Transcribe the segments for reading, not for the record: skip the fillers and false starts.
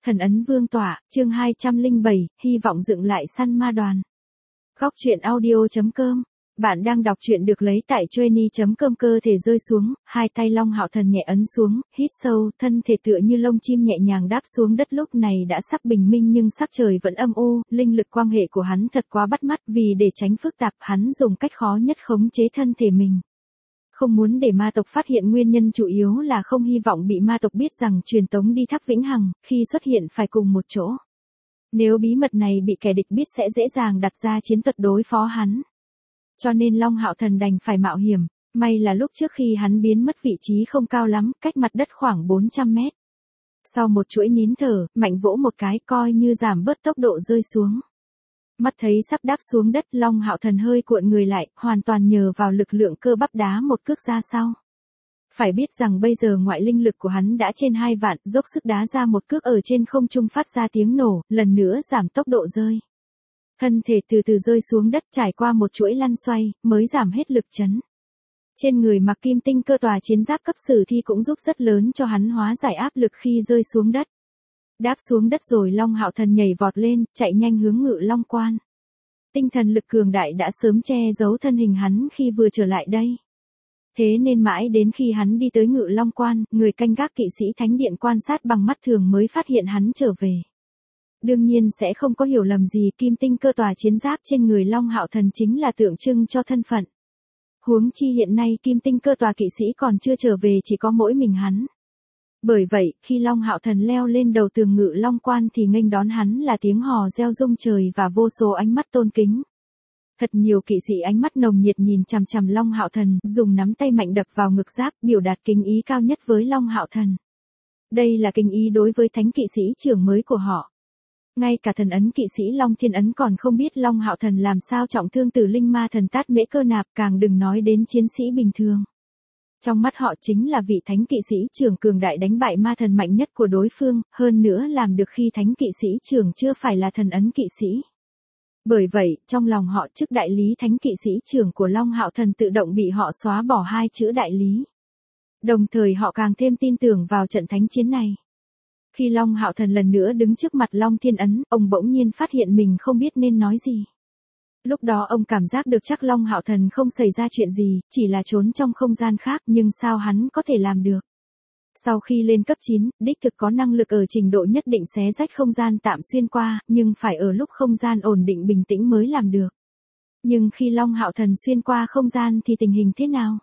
Thần ấn vương tỏa, chương 207, hy vọng dựng lại săn ma đoàn. Góc truyện audio.com. Bạn đang đọc truyện được lấy tại Joenie.com. Cơ thể rơi xuống, hai tay Long Hạo Thần nhẹ ấn xuống, hít sâu, thân thể tựa như lông chim nhẹ nhàng đáp xuống đất. Lúc này đã sắp bình minh nhưng sắc trời vẫn âm u, linh lực quang hệ của hắn thật quá bắt mắt, vì để tránh phức tạp, hắn dùng cách khó nhất khống chế thân thể mình. Không muốn để ma tộc phát hiện, nguyên nhân chủ yếu là không hy vọng bị ma tộc biết rằng truyền tống đi Tháp Vĩnh Hằng, khi xuất hiện phải cùng một chỗ. Nếu bí mật này bị kẻ địch biết sẽ dễ dàng đặt ra chiến thuật đối phó hắn. Cho nên Long Hạo Thần đành phải mạo hiểm, may là lúc trước khi hắn biến mất vị trí không cao lắm, cách mặt đất khoảng 400 mét. Sau một chuỗi nín thở, mạnh vỗ một cái coi như giảm bớt tốc độ rơi xuống. Mắt thấy sắp đáp xuống đất, Long Hạo Thần hơi cuộn người lại, hoàn toàn nhờ vào lực lượng cơ bắp đá một cước ra sau. Phải biết rằng bây giờ ngoại linh lực của hắn đã trên 2 vạn, dốc sức đá ra một cước ở trên không trung phát ra tiếng nổ, lần nữa giảm tốc độ rơi. Thân thể từ từ rơi xuống đất, trải qua một chuỗi lăn xoay, mới giảm hết lực chấn. Trên người mặc kim tinh cơ tòa chiến giáp cấp sử thi cũng giúp rất lớn cho hắn hóa giải áp lực khi rơi xuống đất. Đáp xuống đất rồi Long Hạo Thần nhảy vọt lên, chạy nhanh hướng Ngự Long Quan. Tinh thần lực cường đại đã sớm che giấu thân hình hắn khi vừa trở lại đây. Thế nên mãi đến khi hắn đi tới Ngự Long Quan, người canh gác kỵ sĩ thánh điện quan sát bằng mắt thường mới phát hiện hắn trở về. Đương nhiên sẽ không có hiểu lầm gì, kim tinh cơ tòa chiến giáp trên người Long Hạo Thần chính là tượng trưng cho thân phận. Huống chi hiện nay kim tinh cơ tòa kỵ sĩ còn chưa trở về, chỉ có mỗi mình hắn. Bởi vậy, khi Long Hạo Thần leo lên đầu tường Ngự Long Quan thì nghênh đón hắn là tiếng hò reo rung trời và vô số ánh mắt tôn kính. Thật nhiều kỵ sĩ ánh mắt nồng nhiệt nhìn chằm chằm Long Hạo Thần, dùng nắm tay mạnh đập vào ngực giáp, biểu đạt kính ý cao nhất với Long Hạo Thần. Đây là kính ý đối với thánh kỵ sĩ trưởng mới của họ. Ngay cả thần ấn kỵ sĩ Long Thiên Ấn còn không biết Long Hạo Thần làm sao trọng thương Tử Linh Ma Thần Tát Mễ Cơ Nạp, càng đừng nói đến chiến sĩ bình thường. Trong mắt họ chính là vị thánh kỵ sĩ trưởng cường đại đánh bại ma thần mạnh nhất của đối phương, hơn nữa làm được khi thánh kỵ sĩ trưởng chưa phải là thần ấn kỵ sĩ. Bởi vậy, trong lòng họ chức đại lý thánh kỵ sĩ trưởng của Long Hạo Thần tự động bị họ xóa bỏ 2 chữ đại lý. Đồng thời họ càng thêm tin tưởng vào trận thánh chiến này. Khi Long Hạo Thần lần nữa đứng trước mặt Long Thiên Ấn, ông bỗng nhiên phát hiện mình không biết nên nói gì. Lúc đó ông cảm giác được chắc Long Hạo Thần không xảy ra chuyện gì, chỉ là trốn trong không gian khác, nhưng sao hắn có thể làm được. Sau khi lên cấp 9, đích thực có năng lực ở trình độ nhất định xé rách không gian tạm xuyên qua, nhưng phải ở lúc không gian ổn định bình tĩnh mới làm được. Nhưng khi Long Hạo Thần xuyên qua không gian thì tình hình thế nào?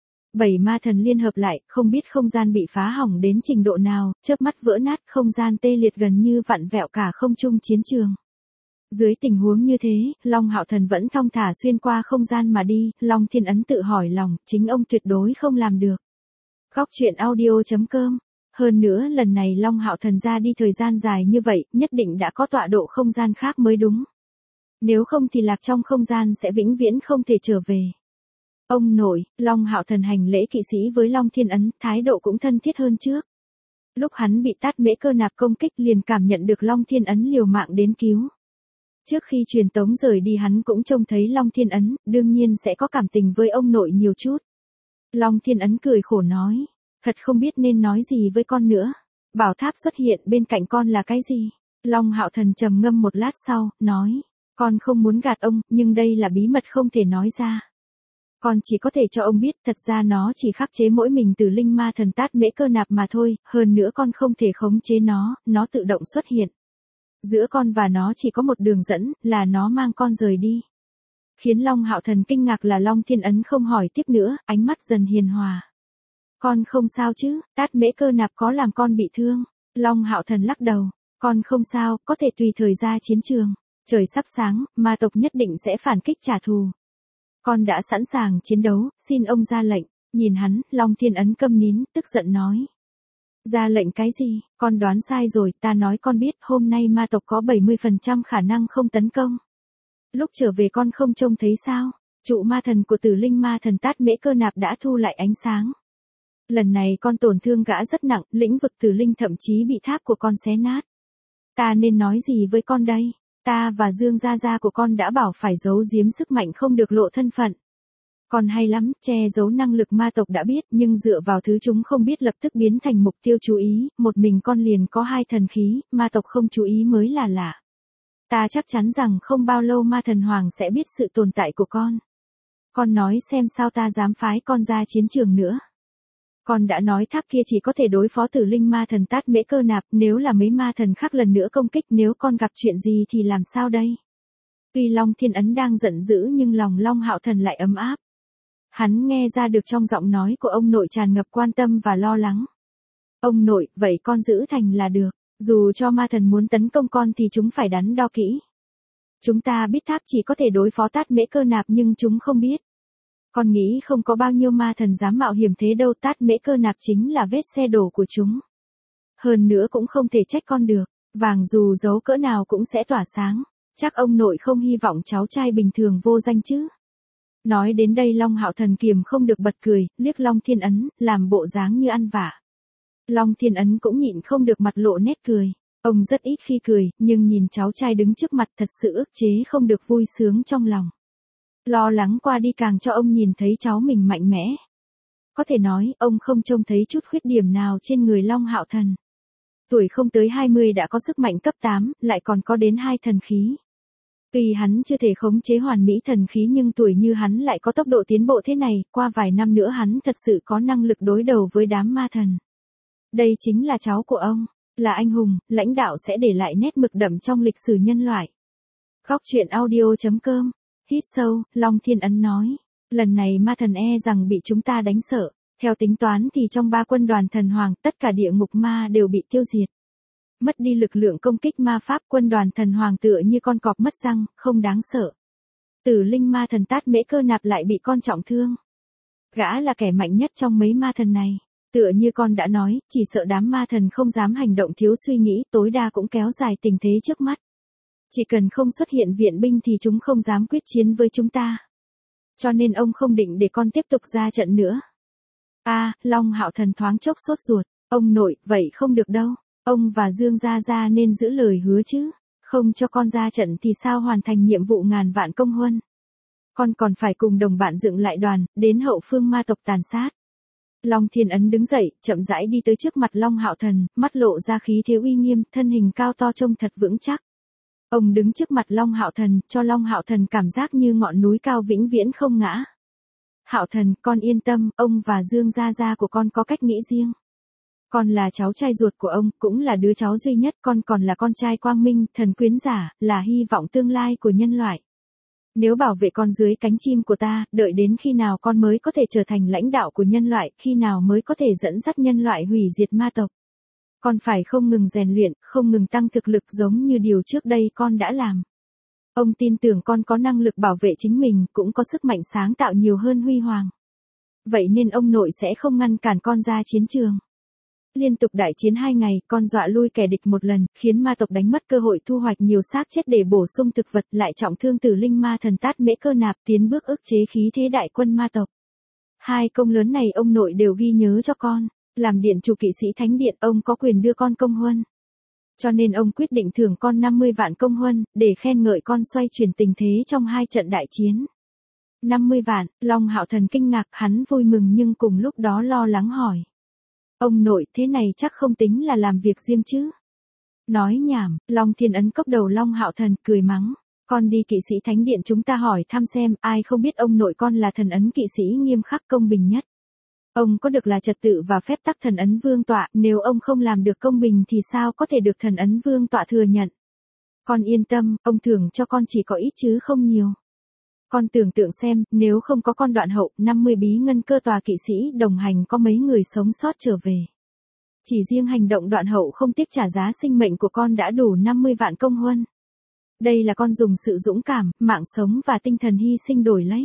7 ma thần liên hợp lại, không biết không gian bị phá hỏng đến trình độ nào, chớp mắt vỡ nát, không gian tê liệt gần như vặn vẹo cả không trung chiến trường. Dưới tình huống như thế, Long Hạo Thần vẫn thong thả xuyên qua không gian mà đi, Long Thiên Ấn tự hỏi lòng, chính ông tuyệt đối không làm được. Góc truyện audio.com. Hơn nữa lần này Long Hạo Thần ra đi thời gian dài như vậy, nhất định đã có tọa độ không gian khác mới đúng. Nếu không thì lạc trong không gian sẽ vĩnh viễn không thể trở về. Ông nội, Long Hạo Thần hành lễ kỵ sĩ với Long Thiên Ấn, thái độ cũng thân thiết hơn trước. Lúc hắn bị Tát Mễ Cơ Nạp công kích liền cảm nhận được Long Thiên Ấn liều mạng đến cứu. Trước khi truyền tống rời đi hắn cũng trông thấy Long Thiên Ấn, đương nhiên sẽ có cảm tình với ông nội nhiều chút. Long Thiên Ấn cười khổ nói, thật không biết nên nói gì với con nữa. Bảo tháp xuất hiện bên cạnh con là cái gì? Long Hạo Thần trầm ngâm một lát sau, nói, con không muốn gạt ông, nhưng đây là bí mật không thể nói ra. Con chỉ có thể cho ông biết, thật ra nó chỉ khắc chế mỗi mình Tử Linh Ma Thần Tát Mễ Cơ Nạp mà thôi, hơn nữa con không thể khống chế nó tự động xuất hiện. Giữa con và nó chỉ có một đường dẫn, là nó mang con rời đi. Khiến Long Hạo Thần kinh ngạc là Long Thiên Ấn không hỏi tiếp nữa, ánh mắt dần hiền hòa. Con không sao chứ, Tát Mễ Cơ Nạp có làm con bị thương? Long Hạo Thần lắc đầu, con không sao, có thể tùy thời ra chiến trường. Trời sắp sáng, ma tộc nhất định sẽ phản kích trả thù. Con đã sẵn sàng chiến đấu, xin ông ra lệnh. Nhìn hắn, Long Thiên Ấn câm nín, tức giận nói. Ra lệnh cái gì, con đoán sai rồi, ta nói con biết, hôm nay ma tộc có 70% khả năng không tấn công. Lúc trở về con không trông thấy sao, trụ ma thần của Tử Linh Ma Thần Tát Mễ Cơ Nạp đã thu lại ánh sáng. Lần này con tổn thương gã rất nặng, lĩnh vực Tử Linh thậm chí bị tháp của con xé nát. Ta nên nói gì với con đây? Ta và Dương Gia Gia của con đã bảo phải giấu giếm sức mạnh không được lộ thân phận. Con hay lắm, che giấu năng lực ma tộc đã biết, nhưng dựa vào thứ chúng không biết lập tức biến thành mục tiêu chú ý, một mình con liền có 2 thần khí, ma tộc không chú ý mới là lạ. Ta chắc chắn rằng không bao lâu ma thần hoàng sẽ biết sự tồn tại của con. Con nói xem sao ta dám phái con ra chiến trường nữa. Con đã nói tháp kia chỉ có thể đối phó tử linh ma thần Tát Mễ Cơ Nạp, nếu là mấy ma thần khác lần nữa công kích, nếu con gặp chuyện gì thì làm sao đây? Tuy Long Thiên Ấn đang giận dữ nhưng lòng Long Hạo Thần lại ấm áp. Hắn nghe ra được trong giọng nói của ông nội tràn ngập quan tâm và lo lắng. Ông nội, vậy con giữ thành là được, dù cho ma thần muốn tấn công con thì chúng phải đắn đo kỹ. Chúng ta biết tháp chỉ có thể đối phó Tát Mễ Cơ Nạp nhưng chúng không biết. Con nghĩ không có bao nhiêu ma thần dám mạo hiểm thế đâu, Tát Mễ Cơ Nạp chính là vết xe đổ của chúng. Hơn nữa cũng không thể trách con được, vàng dù giấu cỡ nào cũng sẽ tỏa sáng, chắc ông nội không hy vọng cháu trai bình thường vô danh chứ. Nói đến đây Long Hạo Thần kiềm không được bật cười, liếc Long Thiên Ấn, làm bộ dáng như ăn vạ. Long Thiên Ấn cũng nhịn không được mặt lộ nét cười. Ông rất ít khi cười, nhưng nhìn cháu trai đứng trước mặt thật sự ức chế không được vui sướng trong lòng. Lo lắng qua đi càng cho ông nhìn thấy cháu mình mạnh mẽ. Có thể nói, ông không trông thấy chút khuyết điểm nào trên người Long Hạo Thần. Tuổi không tới 20 đã có sức mạnh cấp 8, lại còn có đến 2 thần khí. Tuy hắn chưa thể khống chế hoàn mỹ thần khí nhưng tuổi như hắn lại có tốc độ tiến bộ thế này, qua vài năm nữa hắn thật sự có năng lực đối đầu với đám ma thần. Đây chính là cháu của ông, là anh hùng, lãnh đạo sẽ để lại nét mực đậm trong lịch sử nhân loại. Góc truyện audio.com. Hít sâu, Long Thiên Ấn nói. Lần này ma thần e rằng bị chúng ta đánh sợ. Theo tính toán thì trong 3 quân đoàn thần hoàng, tất cả địa ngục ma đều bị tiêu diệt. Mất đi lực lượng công kích ma pháp, quân đoàn thần hoàng tựa như con cọp mất răng, không đáng sợ. Tử linh ma thần Tát Mễ Cơ Nạp lại bị con trọng thương. Gã là kẻ mạnh nhất trong mấy ma thần này. Tựa như con đã nói, chỉ sợ đám ma thần không dám hành động thiếu suy nghĩ, tối đa cũng kéo dài tình thế trước mắt. Chỉ cần không xuất hiện viện binh thì chúng không dám quyết chiến với chúng ta. Cho nên ông không định để con tiếp tục ra trận nữa. Long Hạo Thần thoáng chốc sốt ruột. Ông nội, vậy không được đâu. Ông và Dương Gia Gia nên giữ lời hứa chứ. Không cho con ra trận thì sao hoàn thành nhiệm vụ ngàn vạn công huân. Con còn phải cùng đồng bạn dựng lại đoàn, đến hậu phương ma tộc tàn sát. Long Thiên Ấn đứng dậy, chậm rãi đi tới trước mặt Long Hạo Thần, mắt lộ ra khí thế uy nghiêm, thân hình cao to trông thật vững chắc. Ông đứng trước mặt Long Hạo Thần, cho Long Hạo Thần cảm giác như ngọn núi cao vĩnh viễn không ngã. Hạo Thần, con yên tâm, ông và Dương Gia Gia của con có cách nghĩ riêng. Con là cháu trai ruột của ông, cũng là đứa cháu duy nhất, con còn là con trai quang minh, thần quyến giả, là hy vọng tương lai của nhân loại. Nếu bảo vệ con dưới cánh chim của ta, đợi đến khi nào con mới có thể trở thành lãnh đạo của nhân loại, khi nào mới có thể dẫn dắt nhân loại hủy diệt ma tộc. Con phải không ngừng rèn luyện, không ngừng tăng thực lực giống như điều trước đây con đã làm. Ông tin tưởng con có năng lực bảo vệ chính mình, cũng có sức mạnh sáng tạo nhiều hơn huy hoàng. Vậy nên ông nội sẽ không ngăn cản con ra chiến trường. Liên tục đại chiến 2 ngày, con dọa lui kẻ địch một lần, khiến ma tộc đánh mất cơ hội thu hoạch nhiều xác chết để bổ sung thực vật, lại trọng thương tử linh ma thần Tát Mễ Cơ Nạp, tiến bước ức chế khí thế đại quân ma tộc. 2 công lớn này ông nội đều ghi nhớ cho con. Làm điện chủ kỵ sĩ thánh điện, ông có quyền đưa con công huân. Cho nên ông quyết định thưởng con 50 vạn công huân, để khen ngợi con xoay chuyển tình thế trong 2 trận đại chiến. 50 vạn, Long Hạo Thần kinh ngạc, hắn vui mừng nhưng cùng lúc đó lo lắng hỏi. Ông nội, thế này chắc không tính là làm việc riêng chứ? Nói nhảm, Long Thiên Ấn cốc đầu Long Hạo Thần, cười mắng. Con đi kỵ sĩ thánh điện chúng ta hỏi thăm xem, ai không biết ông nội con là thần ấn kỵ sĩ nghiêm khắc công bình nhất. Ông có được là trật tự và phép tắc thần ấn vương tọa, nếu ông không làm được công bình thì sao có thể được thần ấn vương tọa thừa nhận. Con yên tâm, ông thưởng cho con chỉ có ít chứ không nhiều. Con tưởng tượng xem, nếu không có con Đoạn Hậu, 50 bí ngân cơ tòa kỵ sĩ đồng hành có mấy người sống sót trở về. Chỉ riêng hành động Đoạn Hậu không tiếc trả giá sinh mệnh của con đã đủ 50 vạn công huân. Đây là con dùng sự dũng cảm, mạng sống và tinh thần hy sinh đổi lấy.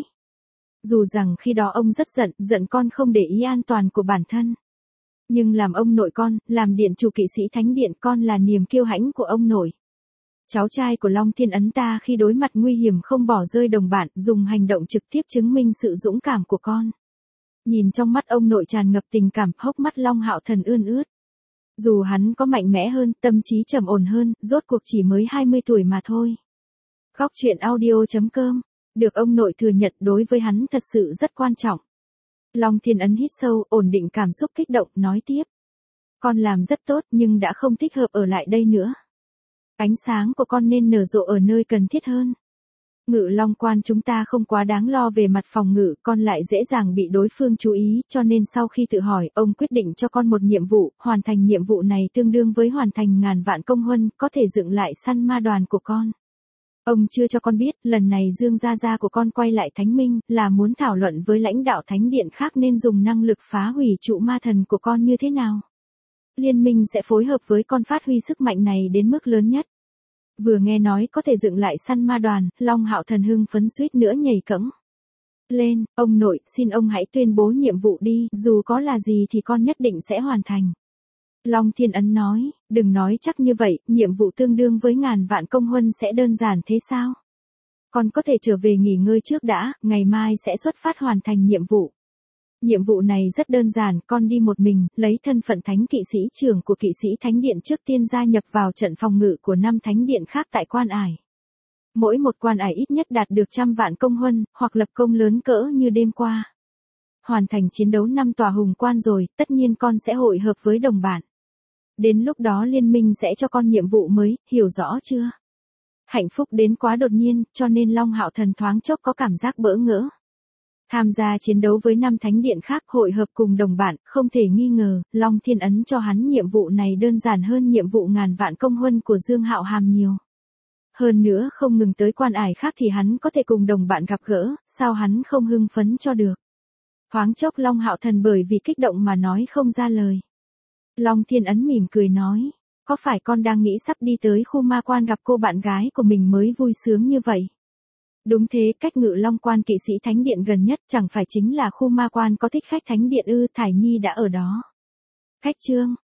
Dù rằng khi đó ông rất giận con không để ý an toàn của bản thân. Nhưng làm ông nội con, làm điện chủ kỵ sĩ thánh điện, con là niềm kiêu hãnh của ông nội. Cháu trai của Long Thiên Ấn ta khi đối mặt nguy hiểm không bỏ rơi đồng bạn, dùng hành động trực tiếp chứng minh sự dũng cảm của con. Nhìn trong mắt ông nội tràn ngập tình cảm, hốc mắt Long Hạo Thần ươn ướt. Dù hắn có mạnh mẽ hơn, tâm trí trầm ổn hơn, rốt cuộc chỉ mới 20 tuổi mà thôi. Góc truyện audio.com Được ông nội thừa nhận đối với hắn thật sự rất quan trọng. Long Thiên Ấn hít sâu, ổn định cảm xúc kích động, nói tiếp. Con làm rất tốt nhưng đã không thích hợp ở lại đây nữa. Ánh sáng của con nên nở rộ ở nơi cần thiết hơn. Ngự Long Quan chúng ta không quá đáng lo về mặt phòng ngự, con lại dễ dàng bị đối phương chú ý, cho nên sau khi tự hỏi, ông quyết định cho con một nhiệm vụ, hoàn thành nhiệm vụ này tương đương với hoàn thành ngàn vạn công huân, có thể dựng lại săn ma đoàn của con. Ông chưa cho con biết, lần này Dương Gia Gia của con quay lại Thánh Minh, là muốn thảo luận với lãnh đạo Thánh Điện khác nên dùng năng lực phá hủy trụ ma thần của con như thế nào. Liên minh sẽ phối hợp với con phát huy sức mạnh này đến mức lớn nhất. Vừa nghe nói có thể dựng lại săn ma đoàn, Long Hạo Thần hưng phấn suýt nữa nhảy cẫng lên. Ông nội, xin ông hãy tuyên bố nhiệm vụ đi, dù có là gì thì con nhất định sẽ hoàn thành. Long Thiên Ấn nói, đừng nói chắc như vậy, nhiệm vụ tương đương với ngàn vạn công huân sẽ đơn giản thế sao? Con có thể trở về nghỉ ngơi trước đã, ngày mai sẽ xuất phát hoàn thành nhiệm vụ. Nhiệm vụ này rất đơn giản, con đi một mình, lấy thân phận thánh kỵ sĩ trưởng của kỵ sĩ Thánh Điện trước tiên gia nhập vào trận phòng ngự của 5 thánh điện khác tại Quan Ải. Mỗi một quan ải ít nhất đạt được 100 vạn công huân, hoặc lập công lớn cỡ như đêm qua. Hoàn thành chiến đấu 5 tòa hùng quan rồi, tất nhiên con sẽ hội hợp với đồng bạn. Đến lúc đó liên minh sẽ cho con nhiệm vụ mới, hiểu rõ chưa? Hạnh phúc đến quá đột nhiên, cho nên Long Hạo Thần thoáng chốc có cảm giác bỡ ngỡ. Tham gia chiến đấu với 5 thánh điện khác, hội hợp cùng đồng bạn, không thể nghi ngờ, Long Thiên Ấn cho hắn nhiệm vụ này đơn giản hơn nhiệm vụ ngàn vạn công huân của Dương Hạo Hàm nhiều. Hơn nữa không ngừng tới quan ải khác thì hắn có thể cùng đồng bạn gặp gỡ, sao hắn không hưng phấn cho được. Thoáng chốc Long Hạo Thần bởi vì kích động mà nói không ra lời. Long Thiên Ấn mỉm cười nói, có phải con đang nghĩ sắp đi tới khu ma quan gặp cô bạn gái của mình mới vui sướng như vậy? Đúng thế, cách Ngự Long Quan kỵ sĩ Thánh Điện gần nhất chẳng phải chính là khu ma quan có thích khách Thánh Điện ư? Thải Nhi đã ở đó. Khách trương,